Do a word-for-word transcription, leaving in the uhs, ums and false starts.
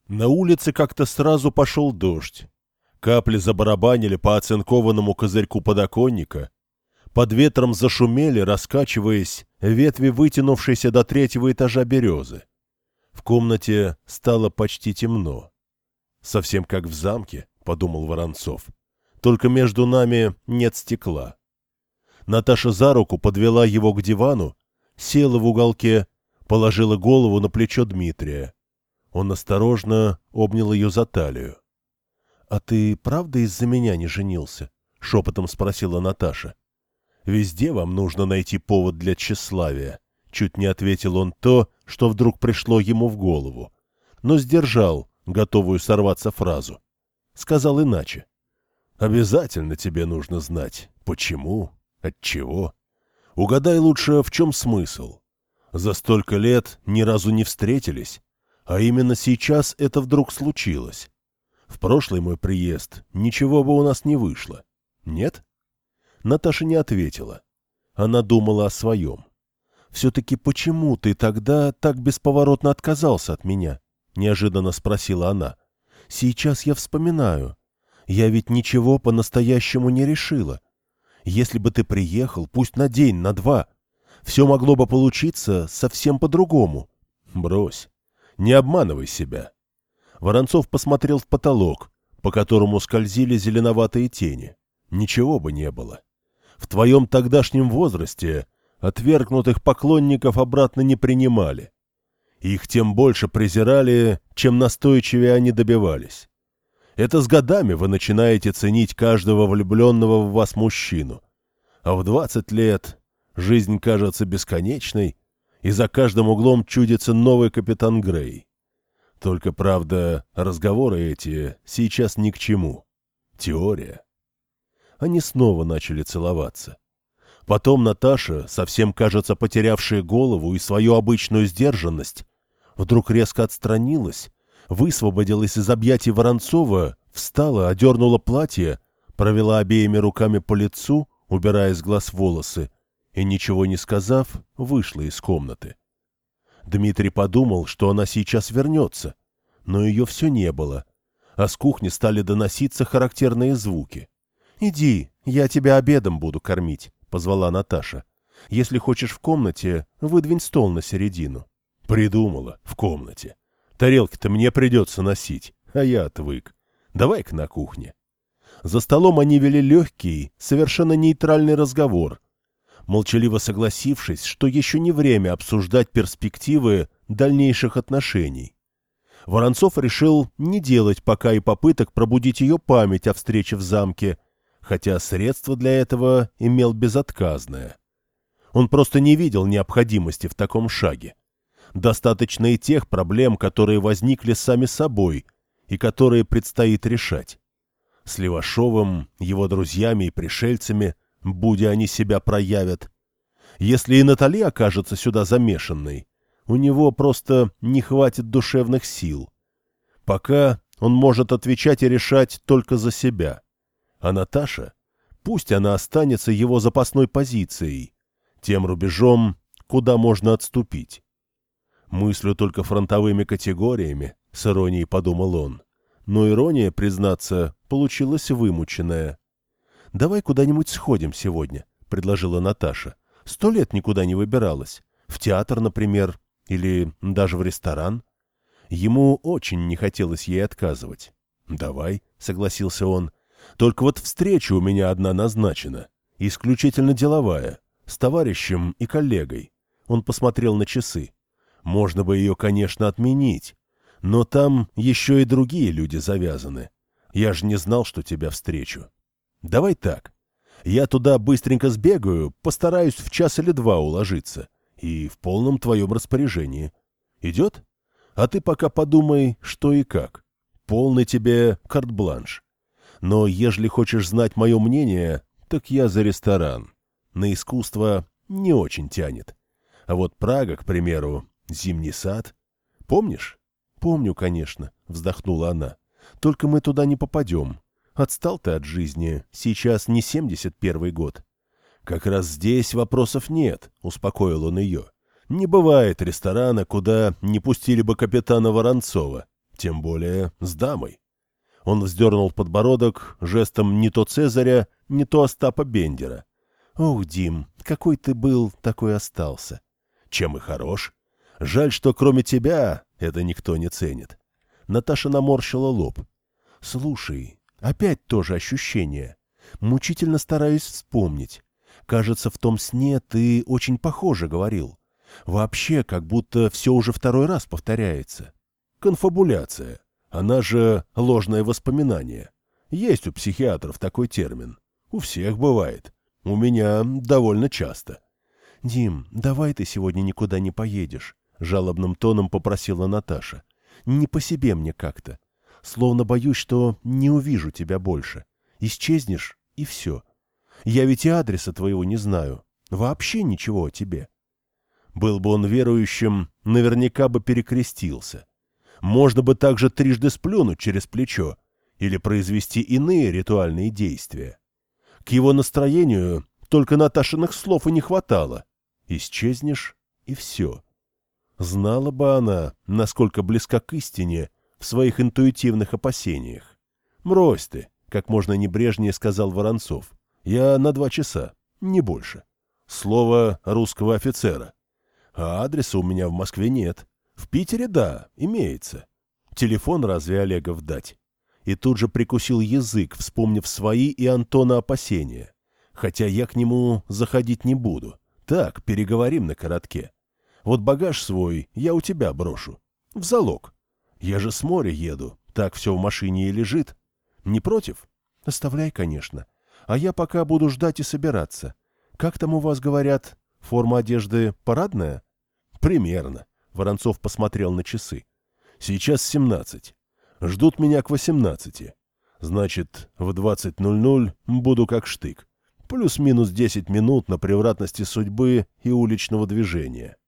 На улице как-то сразу пошел дождь. Капли забарабанили по оцинкованному козырьку подоконника. Под ветром зашумели, раскачиваясь, ветви вытянувшейся до третьего этажа березы. В комнате стало почти темно. «Совсем как в замке», — подумал Воронцов. «Только между нами нет стекла». Наташа за руку подвела его к дивану, села в уголке, положила голову на плечо Дмитрия. Он осторожно обнял ее за талию. — А ты правда из-за меня не женился? — шепотом спросила Наташа. — Везде вам нужно найти повод для тщеславия. Чуть не ответил он то, что вдруг пришло ему в голову, но сдержал готовую сорваться фразу. Сказал иначе. — Обязательно тебе нужно знать, почему, отчего. Угадай лучше, в чем смысл. За столько лет ни разу не встретились, а именно сейчас это вдруг случилось. В прошлый мой приезд ничего бы у нас не вышло. Нет? Наташа не ответила. Она думала о своем. «Все-таки почему ты тогда так бесповоротно отказался от меня?» — неожиданно спросила она. «Сейчас я вспоминаю. Я ведь ничего по-настоящему не решила. Если бы ты приехал, пусть на день, на два, все могло бы получиться совсем по-другому». «Брось. Не обманывай себя». Воронцов посмотрел в потолок, по которому скользили зеленоватые тени. Ничего бы не было. В твоем тогдашнем возрасте отвергнутых поклонников обратно не принимали. Их тем больше презирали, чем настойчивее они добивались. Это с годами вы начинаете ценить каждого влюбленного в вас мужчину. А в двадцать лет жизнь кажется бесконечной, и за каждым углом чудится новый капитан Грей. Только, правда, разговоры эти сейчас ни к чему. Теория. Они снова начали целоваться. Потом Наташа, совсем, кажется, потерявшая голову и свою обычную сдержанность, вдруг резко отстранилась, высвободилась из объятий Воронцова, встала, одернула платье, провела обеими руками по лицу, убирая с глаз волосы, и, ничего не сказав, вышла из комнаты. Дмитрий подумал, что она сейчас вернется, но ее все не было, а с кухни стали доноситься характерные звуки. «Иди, я тебя обедом буду кормить», — позвала Наташа. «Если хочешь в комнате, выдвинь стол на середину». «Придумала, в комнате. Тарелки-то мне придется носить, а я отвык. Давай-ка на кухне». За столом они вели легкий, совершенно нейтральный разговор, молчаливо согласившись, что еще не время обсуждать перспективы дальнейших отношений. Воронцов решил не делать пока и попыток пробудить ее память о встрече в замке, хотя средства для этого имел безотказное. Он просто не видел необходимости в таком шаге. Достаточно и тех проблем, которые возникли сами собой и которые предстоит решать. С Левашовым, его друзьями и пришельцами, будь они себя проявят. Если и Натали окажется сюда замешанной, у него просто не хватит душевных сил. Пока он может отвечать и решать только за себя. А Наташа, пусть она останется его запасной позицией, тем рубежом, куда можно отступить. Мыслю только фронтовыми категориями, с иронией подумал он. Но ирония, признаться, получилась вымученная. «Давай куда-нибудь сходим сегодня», — предложила Наташа. «Сто лет никуда не выбиралась. В театр, например, или даже в ресторан». Ему очень не хотелось ей отказывать. «Давай», — согласился он. «Только вот встреча у меня одна назначена, исключительно деловая, с товарищем и коллегой». Он посмотрел на часы. «Можно бы ее, конечно, отменить, но там еще и другие люди завязаны. Я же не знал, что тебя встречу. Давай так. Я туда быстренько сбегаю, постараюсь в час или два уложиться. И в полном твоем распоряжении. Идет? А ты пока подумай, что и как. Полный тебе карт-бланш. Но ежели хочешь знать мое мнение, так я за ресторан. На искусство не очень тянет. А вот Прага, к примеру, Зимний сад. Помнишь? Помню, конечно, вздохнула она. Только мы туда не попадем. Отстал ты от жизни, сейчас не семьдесят первый год. Как раз здесь вопросов нет, успокоил он ее. Не бывает ресторана, куда не пустили бы капитана Воронцова. Тем более с дамой. Он вздернул подбородок жестом не то Цезаря, не то Остапа Бендера. «Ох, Дим, какой ты был, такой остался». «Чем и хорош. Жаль, что кроме тебя это никто не ценит». Наташа наморщила лоб. «Слушай, опять то же ощущение. Мучительно стараюсь вспомнить. Кажется, в том сне ты очень похоже говорил. Вообще, как будто все уже второй раз повторяется». «Конфабуляция. Она же ложное воспоминание. Есть у психиатров такой термин. У всех бывает. У меня довольно часто». «Дим, давай ты сегодня никуда не поедешь», — жалобным тоном попросила Наташа. «Не по себе мне как-то. Словно боюсь, что не увижу тебя больше. Исчезнешь, и все. Я ведь и адреса твоего не знаю. Вообще ничего о тебе». Был бы он верующим, наверняка бы перекрестился. Можно бы также трижды сплюнуть через плечо или произвести иные ритуальные действия. К его настроению только Наташиных слов и не хватало. Исчезнешь, и все. Знала бы она, насколько близка к истине в своих интуитивных опасениях. «Мрось ты», — как можно небрежнее сказал Воронцов. «Я на два часа, не больше. Слово русского офицера. А адреса у меня в Москве нет. В Питере, да, имеется. Телефон разве Олегов дать?» И тут же прикусил язык, вспомнив свои и Антона опасения. «Хотя я к нему заходить не буду. Так, переговорим на коротке. Вот багаж свой я у тебя брошу. В залог. Я же с моря еду, так все в машине и лежит. Не против? Оставляй, конечно. А я пока буду ждать и собираться. Как там у вас говорят, форма одежды парадная?» «Примерно». Воронцов посмотрел на часы. «Сейчас семнадцать. Ждут меня к восемнадцати. Значит, в двадцать ноль ноль буду как штык. Плюс-минус десять минут на превратности судьбы и уличного движения.